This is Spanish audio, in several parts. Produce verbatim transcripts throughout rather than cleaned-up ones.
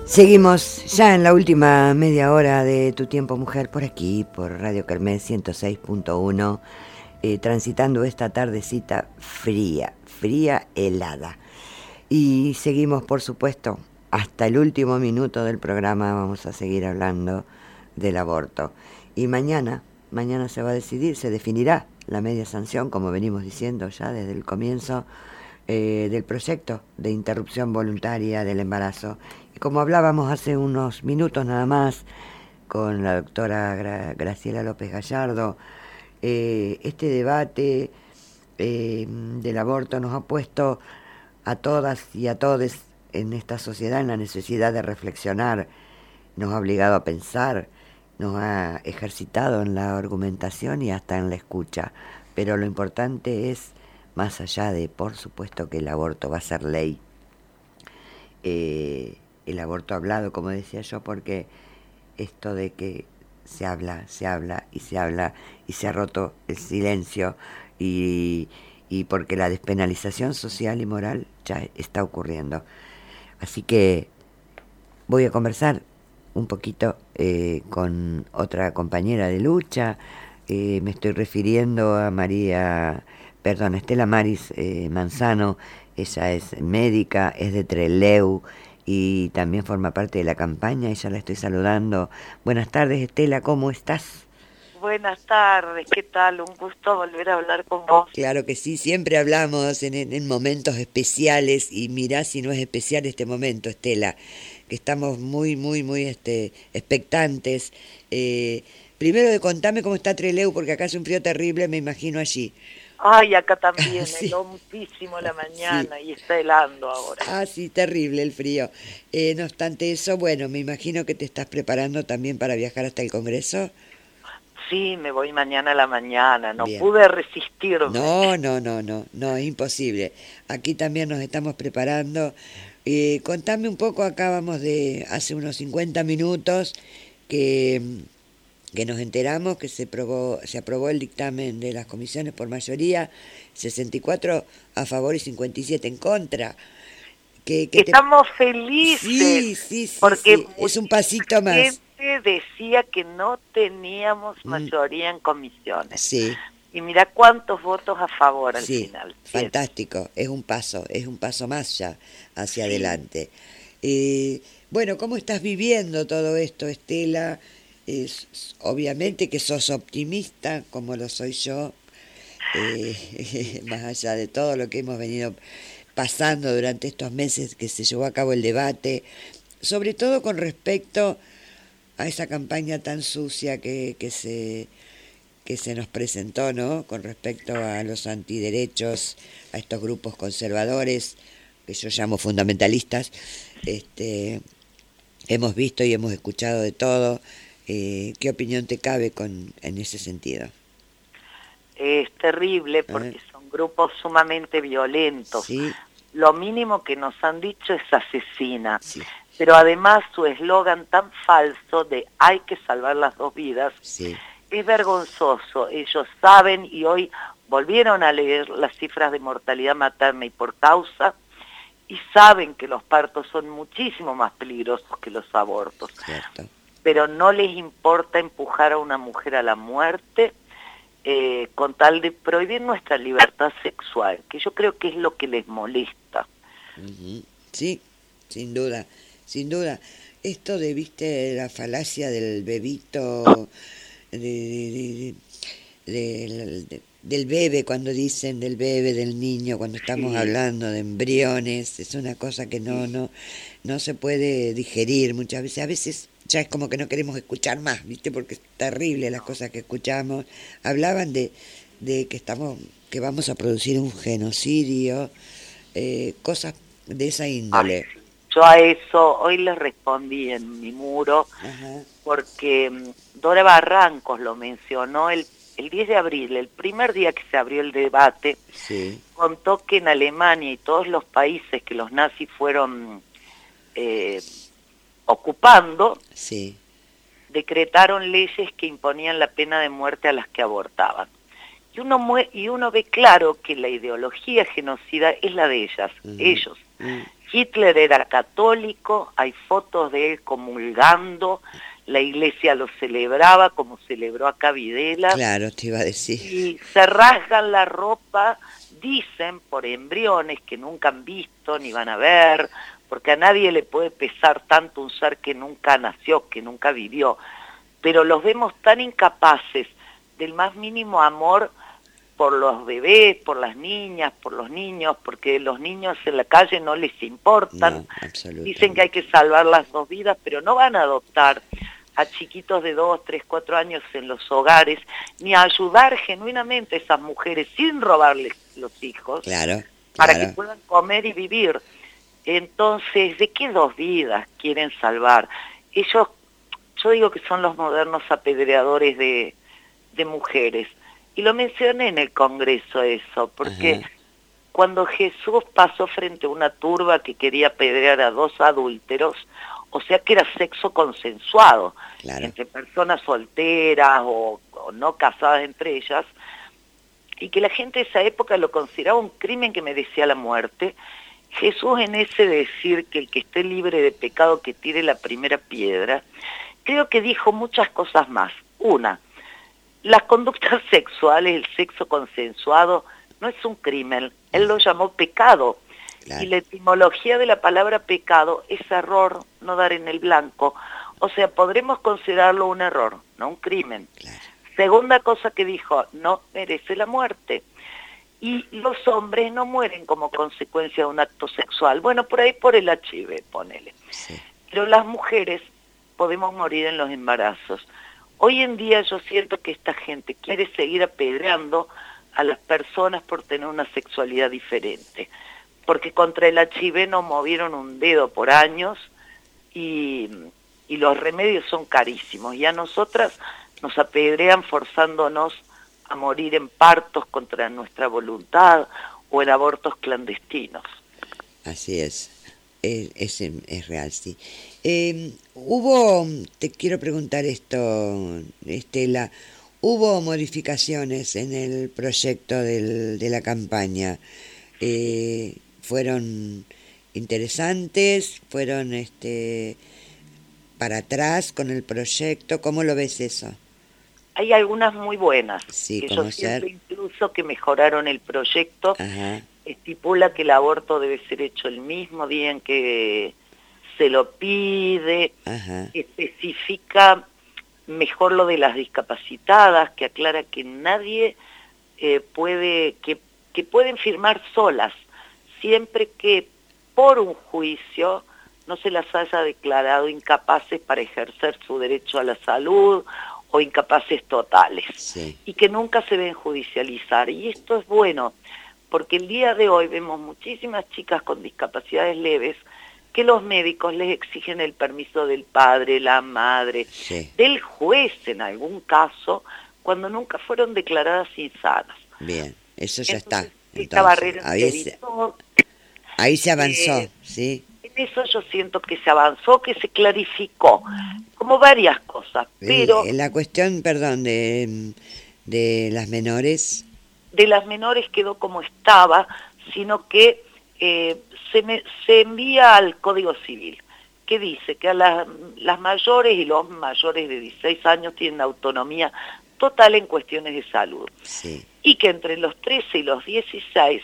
Seguimos ya en la última media hora de Tu Tiempo Mujer por aquí, por Radio Kermés ciento seis punto uno, eh, transitando esta tardecita fría, fría, helada. Y seguimos, por supuesto, hasta el último minuto del programa vamos a seguir hablando del aborto. Y mañana, mañana se va a decidir, se definirá la media sanción, como venimos diciendo ya desde el comienzo, eh, del proyecto de interrupción voluntaria del embarazo. Y como hablábamos hace unos minutos nada más con la doctora Gra- Graciela López Gallardo, eh, este debate eh, del aborto nos ha puesto a todas y a todos en esta sociedad en la necesidad de reflexionar, nos ha obligado a pensar, nos ha ejercitado en la argumentación y hasta en la escucha. Pero lo importante es, más allá de, por supuesto, que el aborto va a ser ley, eh, el aborto hablado, como decía yo, porque esto de que se habla, se habla y se habla y se ha roto el silencio y, y porque la despenalización social y moral ya está ocurriendo. Así que voy a conversar un poquito eh, con otra compañera de lucha. Eh, me estoy refiriendo a María, perdón, Estela Maris eh, Manzano. Ella es médica, es de Trelew y también forma parte de la campaña. Ella la estoy saludando. Buenas tardes, Estela, ¿cómo estás? Buenas tardes, ¿qué tal? Un gusto volver a hablar con vos. Claro que sí, siempre hablamos en, en, en momentos especiales y mirá si no es especial este momento, Estela, que estamos muy, muy, muy este, expectantes. Eh, primero de contame cómo está Trelew, porque acá hace un frío terrible, me imagino allí. Ay, acá también, Sí, heló muchísimo la sí. mañana y está helando ahora. Ah, sí, terrible el frío. Eh, no obstante eso, bueno, me imagino que te estás preparando también para viajar hasta el Congreso. Sí, me voy mañana a la mañana, no Bien. pude resistirme. No, no, no, no, no, es imposible. Aquí también nos estamos preparando. Eh, contame un poco, acabamos de, hace unos cincuenta minutos, que, que nos enteramos que se probó, se aprobó el dictamen de las comisiones por mayoría, sesenta y cuatro a favor y cincuenta y siete en contra. ¿Qué, qué te... Estamos felices Sí, sí, sí, porque sí, es un muchísima pasito más. gente decía que no teníamos Mm, mayoría en comisiones. sí. Y mira cuántos votos a favor al Sí, final. Bien. fantástico, es un paso, es un paso más ya hacia Sí. adelante. Eh, bueno, ¿cómo estás viviendo todo esto, Estela? Es, obviamente que sos optimista, como lo soy yo, eh, más allá de todo lo que hemos venido pasando durante estos meses que se llevó a cabo el debate, sobre todo con respecto a esa campaña tan sucia que, que se que se nos presentó, ¿no? Con respecto a los antiderechos, a estos grupos conservadores, que yo llamo fundamentalistas. Este, hemos visto y hemos escuchado de todo. Eh, ¿Qué opinión te cabe con, en ese sentido? Es terrible ¿Eh? porque son grupos sumamente violentos. Sí, Lo mínimo que nos han dicho es asesina, sí, pero además su eslogan tan falso de hay que salvar las dos vidas sí. es vergonzoso. Ellos saben y hoy volvieron a leer las cifras de mortalidad materna y por causa y saben que los partos son muchísimo más peligrosos que los abortos, Cierto. pero no les importa empujar a una mujer a la muerte eh, con tal de prohibir nuestra libertad sexual, que yo creo que es lo que les molesta. Uh-huh. Sí, sin duda, sin duda. Esto de, viste, la falacia del bebito, de, de, de, de, de, del bebé, cuando dicen del bebé, del niño, cuando estamos Sí, hablando de embriones, es una cosa que no, sí. no, no se puede digerir muchas veces. A veces ya es como que no queremos escuchar más, ¿viste? Porque es terrible las cosas que escuchamos. Hablaban de, de que estamos, que vamos a producir un genocidio, eh, cosas de esa Ay, índole. sí. Yo a eso hoy les respondí en mi muro Ajá. porque um, Dora Barrancos lo mencionó el, el diez de abril, el primer día que se abrió el debate, Sí. contó que en Alemania y todos los países que los nazis fueron eh, ocupando, Sí. decretaron leyes que imponían la pena de muerte a las que abortaban. Y uno, mue y uno ve claro que la ideología genocida es la de ellas, Uh-huh. ellos. Uh-huh. Hitler era católico, hay fotos de él comulgando, la iglesia lo celebraba como celebró acá Videla. Claro, te iba a decir. Y se rasgan la ropa, dicen, por embriones que nunca han visto ni van a ver, porque a nadie le puede pesar tanto un ser que nunca nació, que nunca vivió. Pero los vemos tan incapaces del más mínimo amor por los bebés, por las niñas, por los niños, porque los niños en la calle no les importan. No, dicen que hay que salvar las dos vidas, pero no van a adoptar a chiquitos de dos, tres, cuatro años en los hogares, ni a ayudar genuinamente a esas mujeres sin robarles los hijos, claro, para claro. que puedan comer y vivir. Entonces, ¿de qué dos vidas quieren salvar? Ellos, yo digo que son los modernos apedreadores de, de mujeres. Y lo mencioné en el Congreso eso, porque Ajá. cuando Jesús pasó frente a una turba que quería apedrear a dos adúlteros, o sea que era sexo consensuado, claro. entre personas solteras o, o no casadas entre ellas, y que la gente de esa época lo consideraba un crimen que merecía la muerte. Jesús, en ese decir que el que esté libre de pecado que tire la primera piedra, creo que dijo muchas cosas más. Una, las conductas sexuales, el sexo consensuado, no es un crimen, él lo llamó pecado. Claro. Y la etimología de la palabra pecado es error, no dar en el blanco. O sea, podremos considerarlo un error, no un crimen. Claro. Segunda cosa que dijo, no merece la muerte. Y los hombres no mueren como consecuencia de un acto sexual. Bueno, por ahí por el H I V, ponele. Sí. Pero las mujeres podemos morir en los embarazos. Hoy en día yo siento que esta gente quiere seguir apedreando a las personas por tener una sexualidad diferente. Porque contra el H I V no movieron un dedo por años y, y los remedios son carísimos. Y a nosotras nos apedrean forzándonos a morir en partos contra nuestra voluntad o en abortos clandestinos. Así es, es, es, es real, sí. Eh, hubo, te quiero preguntar esto, Estela, ¿hubo modificaciones en el proyecto del, de la campaña? Eh, ¿Fueron interesantes? ¿Fueron este para atrás con el proyecto? ¿Cómo lo ves eso? Hay algunas muy buenas, sí, que yo ser? siento incluso que mejoraron el proyecto. Ajá. Estipula que el aborto debe ser hecho el mismo día en que se lo pide. Ajá. Especifica mejor lo de las discapacitadas, que aclara que nadie eh, puede, que, que pueden firmar solas, siempre que por un juicio no se las haya declarado incapaces para ejercer su derecho a la salud o incapaces totales, sí. y que nunca se ven judicializar. Y esto es bueno, porque el día de hoy vemos muchísimas chicas con discapacidades leves que los médicos les exigen el permiso del padre, la madre, sí. del juez en algún caso, cuando nunca fueron declaradas insanas. Bien, eso ya Entonces, está. Esta Entonces, barrera ahí se, ahí se avanzó, eh, ¿sí? Eso yo siento que se avanzó, que se clarificó, como varias cosas, pero... Eh, la cuestión, perdón, de, de las menores... De las menores quedó como estaba, sino que eh, se, me, se envía al Código Civil, que dice que a las, las mayores y los mayores de dieciséis años tienen autonomía total en cuestiones de salud. Sí. Y que entre los trece y los dieciséis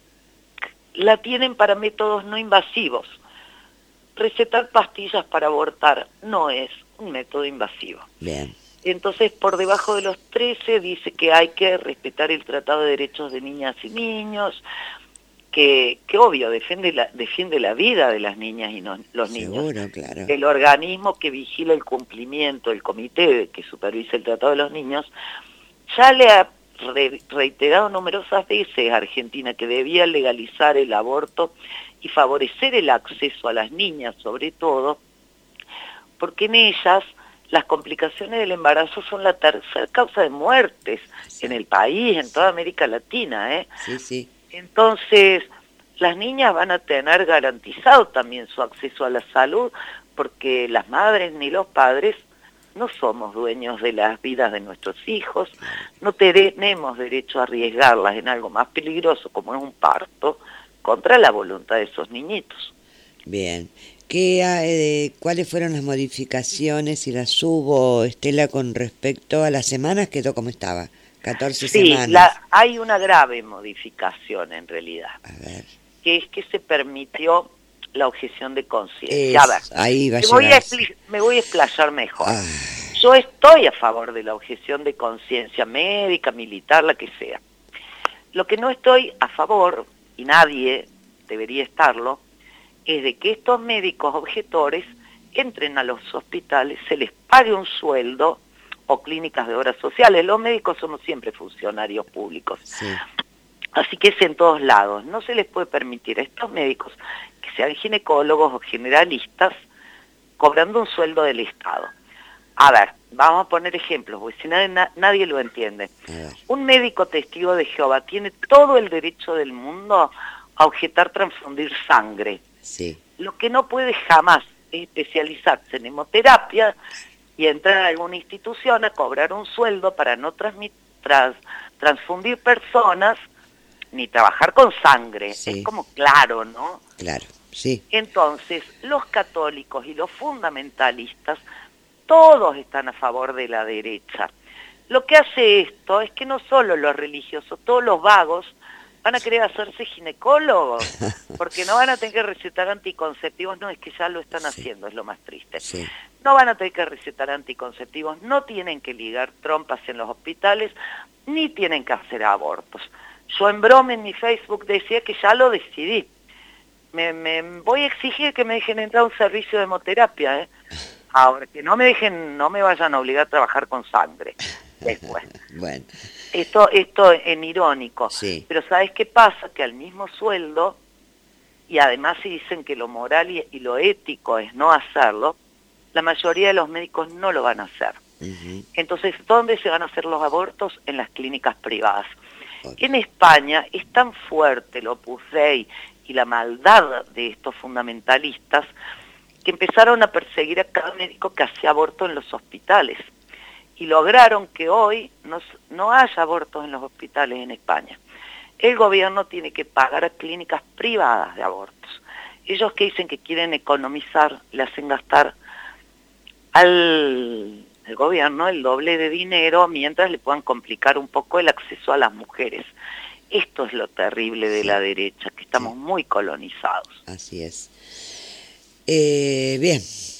la tienen para métodos no invasivos. Recetar pastillas para abortar no es un método invasivo. Bien. Entonces, por debajo de los trece dice que hay que respetar el Tratado de Derechos de Niñas y Niños, que, que obvio, defiende la, defiende la vida de las niñas y no, los niños. Seguro, claro. El organismo que vigila el cumplimiento, el comité que supervisa el Tratado de los Niños, ya le ha re, reiterado numerosas veces a Argentina que debía legalizar el aborto y favorecer el acceso a las niñas, sobre todo, porque en ellas las complicaciones del embarazo son la tercera causa de muertes, sí. en el país, en toda América Latina, ¿eh? Sí, sí. Entonces, las niñas van a tener garantizado también su acceso a la salud, porque las madres ni los padres no somos dueños de las vidas de nuestros hijos, no tenemos derecho a arriesgarlas en algo más peligroso como es un parto, contra la voluntad de esos niñitos. Bien. ¿Qué, eh, ¿Cuáles fueron las modificaciones y las hubo, Estela, con respecto a las semanas? ¿Quedó como estaba? catorce Sí, semanas. la, hay una grave modificación en realidad, A ver. que es que se permitió la objeción de conciencia. A ver, ahí va a me voy a, llegar. me voy a explayar mejor. Ah. Yo estoy a favor de la objeción de conciencia médica, militar, la que sea. Lo que no estoy a favor, y nadie debería estarlo, es de que estos médicos objetores entren a los hospitales, se les pague un sueldo, o clínicas de obras sociales. Los médicos somos siempre funcionarios públicos. Sí. Así que es en todos lados. No se les puede permitir a estos médicos que sean ginecólogos o generalistas cobrando un sueldo del Estado. A ver, vamos a poner ejemplos, porque si nadie, na, nadie lo entiende. Un médico testigo de Jehová tiene todo el derecho del mundo a objetar transfundir sangre. Sí. Lo que no puede jamás es especializarse en hemoterapia y entrar a alguna institución a cobrar un sueldo para no transmitir, tras, transfundir personas ni trabajar con sangre. Sí. Es como claro, ¿no? Claro, sí. Entonces, los católicos y los fundamentalistas, todos están a favor de la derecha. Lo que hace esto es que no solo los religiosos, todos los vagos van a querer hacerse ginecólogos, porque no van a tener que recetar anticonceptivos, no, es que ya lo están sí. haciendo, es lo más triste. Sí. No van a tener que recetar anticonceptivos, no tienen que ligar trompas en los hospitales, ni tienen que hacer abortos. Yo en broma en mi Facebook decía que ya lo decidí. Me, me voy a exigir que me dejen entrar a un servicio de hemoterapia, ¿eh? Ahora, que no me dejen, no me vayan a obligar a trabajar con sangre después. Bueno. Esto, esto en irónico. Sí. Pero ¿sabes qué pasa? Que al mismo sueldo, y además si dicen que lo moral y, y lo ético es no hacerlo, la mayoría de los médicos no lo van a hacer. Uh-huh. Entonces, ¿dónde se van a hacer los abortos? En las clínicas privadas. Okay. En España es tan fuerte el Opus Dei y la maldad de estos fundamentalistas que empezaron a perseguir a cada médico que hacía aborto en los hospitales. Y lograron que hoy no, no haya abortos en los hospitales en España. El gobierno tiene que pagar a clínicas privadas de abortos. Ellos que dicen que quieren economizar, le hacen gastar al, al gobierno el doble de dinero mientras le puedan complicar un poco el acceso a las mujeres. Esto es lo terrible de sí. la derecha, que estamos sí. muy colonizados. Así es. Eh, bien.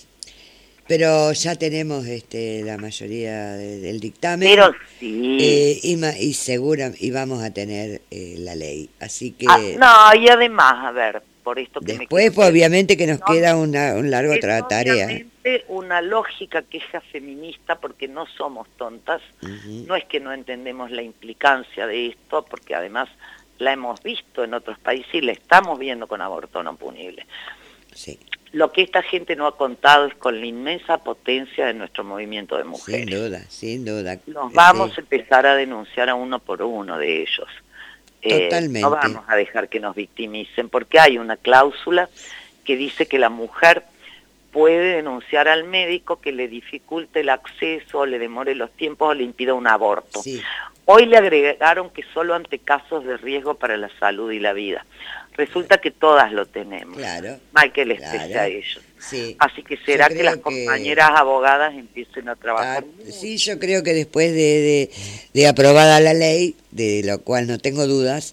Pero ya tenemos este, la mayoría de, del dictamen. Pero sí. Eh, y, y segura, y vamos a tener eh, la ley. Así que... Ah, no, y además, a ver, por esto que después, me pues, obviamente que nos no, queda una, un largo es tra tarea. Obviamente una lógica queja feminista, porque no somos tontas. Uh-huh. No es que no entendemos la implicancia de esto, porque además la hemos visto en otros países y la estamos viendo con aborto no punible. Sí. Lo que esta gente no ha contado es con la inmensa potencia de nuestro movimiento de mujeres. Sin duda, sin duda. Nos vamos sí. a empezar a denunciar a uno por uno de ellos. Totalmente. Eh, no vamos a dejar que nos victimicen, porque hay una cláusula que dice que la mujer puede denunciar al médico que le dificulte el acceso, le demore los tiempos o le impida un aborto. Sí. Hoy le agregaron que solo ante casos de riesgo para la salud y la vida. Resulta que todas lo tenemos. Claro. Mal que les claro. pese a ellos. Sí. Así que será que las que... compañeras abogadas empiecen a trabajar. Ah, sí, yo creo que después de, de, de aprobada la ley, de lo cual no tengo dudas,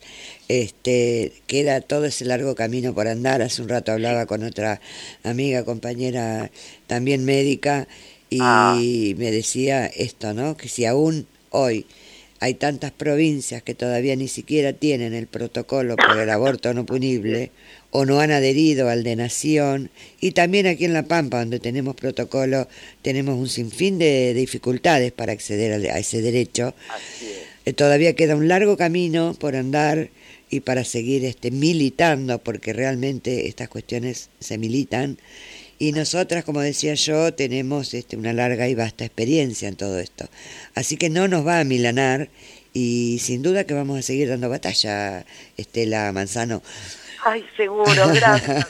este queda todo ese largo camino por andar. Hace un rato hablaba sí. con otra amiga, compañera, también médica, y ah. me decía esto, ¿no? Que si aún hoy hay tantas provincias que todavía ni siquiera tienen el protocolo por el aborto no punible o no han adherido al de Nación, y también aquí en La Pampa, donde tenemos protocolo, tenemos un sinfín de dificultades para acceder a ese derecho. Así es. Eh, todavía queda un largo camino por andar y para seguir este, militando, porque realmente estas cuestiones se militan. Y nosotras, como decía yo, tenemos este, una larga y vasta experiencia en todo esto. Así que no nos va a milanar y sin duda que vamos a seguir dando batalla, Estela Manzano. Ay, seguro, gracias.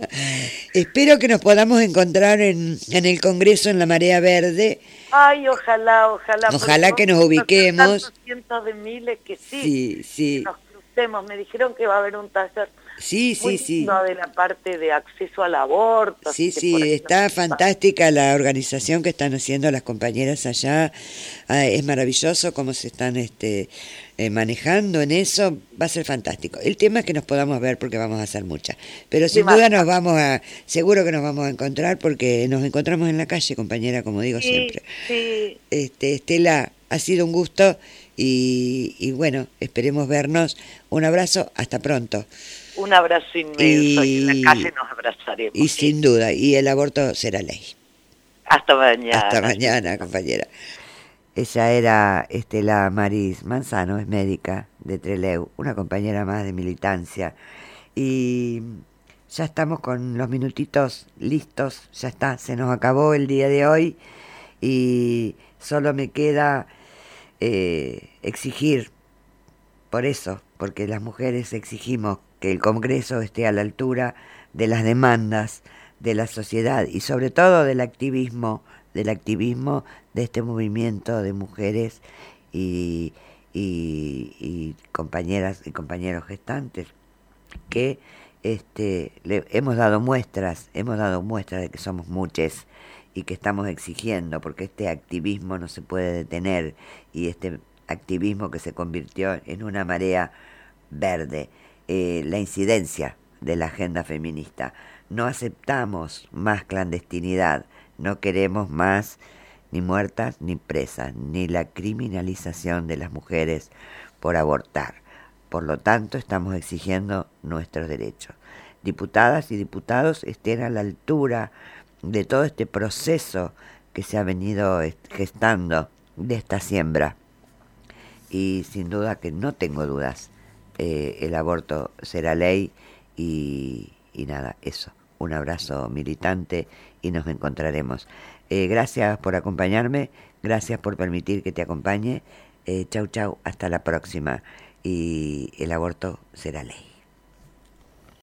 Espero que nos podamos encontrar en, en el Congreso en la Marea Verde. Ay, ojalá, ojalá. Ojalá que nos ubiquemos. Cientos de miles que sí, sí, sí. que nos crucemos. Me dijeron que va a haber un taller Sí, sí, muy sí. lindo de la parte de acceso al aborto. Sí, así que por sí, ahí está nos- fantástica la organización que están haciendo las compañeras allá. Ah, es maravilloso cómo se están este, eh, manejando en eso. Va a ser fantástico. El tema es que nos podamos ver porque vamos a hacer muchas. Pero sin duda nos demasiado. vamos a, seguro que nos vamos a encontrar porque nos encontramos en la calle, compañera, como digo Sí, siempre. sí, Este, Estela, ha sido un gusto y, y bueno, esperemos vernos. Un abrazo, hasta pronto. un abrazo inmenso y en la calle Y, nos abrazaremos, y sí. sin duda, y el aborto será ley. Hasta Hasta mañana. mañana, compañera. Ella era Estela Maris Manzano, es médica de Trelew, una compañera más de militancia. Y ya estamos con los minutitos listos, ya está, se nos acabó el día de hoy y solo me queda eh, exigir, por eso, porque las mujeres exigimos que el Congreso esté a la altura de las demandas de la sociedad y sobre todo del activismo, del activismo de este movimiento de mujeres y, y, y compañeras y compañeros gestantes que este, le hemos dado muestras, hemos dado muestras de que somos muchas y que estamos exigiendo, porque este activismo no se puede detener y este activismo que se convirtió en una marea verde, eh, la incidencia de la agenda feminista. No aceptamos más clandestinidad, no queremos más ni muertas ni presas, ni la criminalización de las mujeres por abortar. Por lo tanto, estamos exigiendo nuestros derechos. Diputadas y diputados estén a la altura de todo este proceso que se ha venido gestando de esta siembra. Y sin duda que no tengo dudas, eh, el aborto será ley y, y nada, eso. Un abrazo militante y nos encontraremos. Eh, gracias por acompañarme, gracias por permitir que te acompañe. Eh, chau, chau, hasta la próxima. Y el aborto será ley.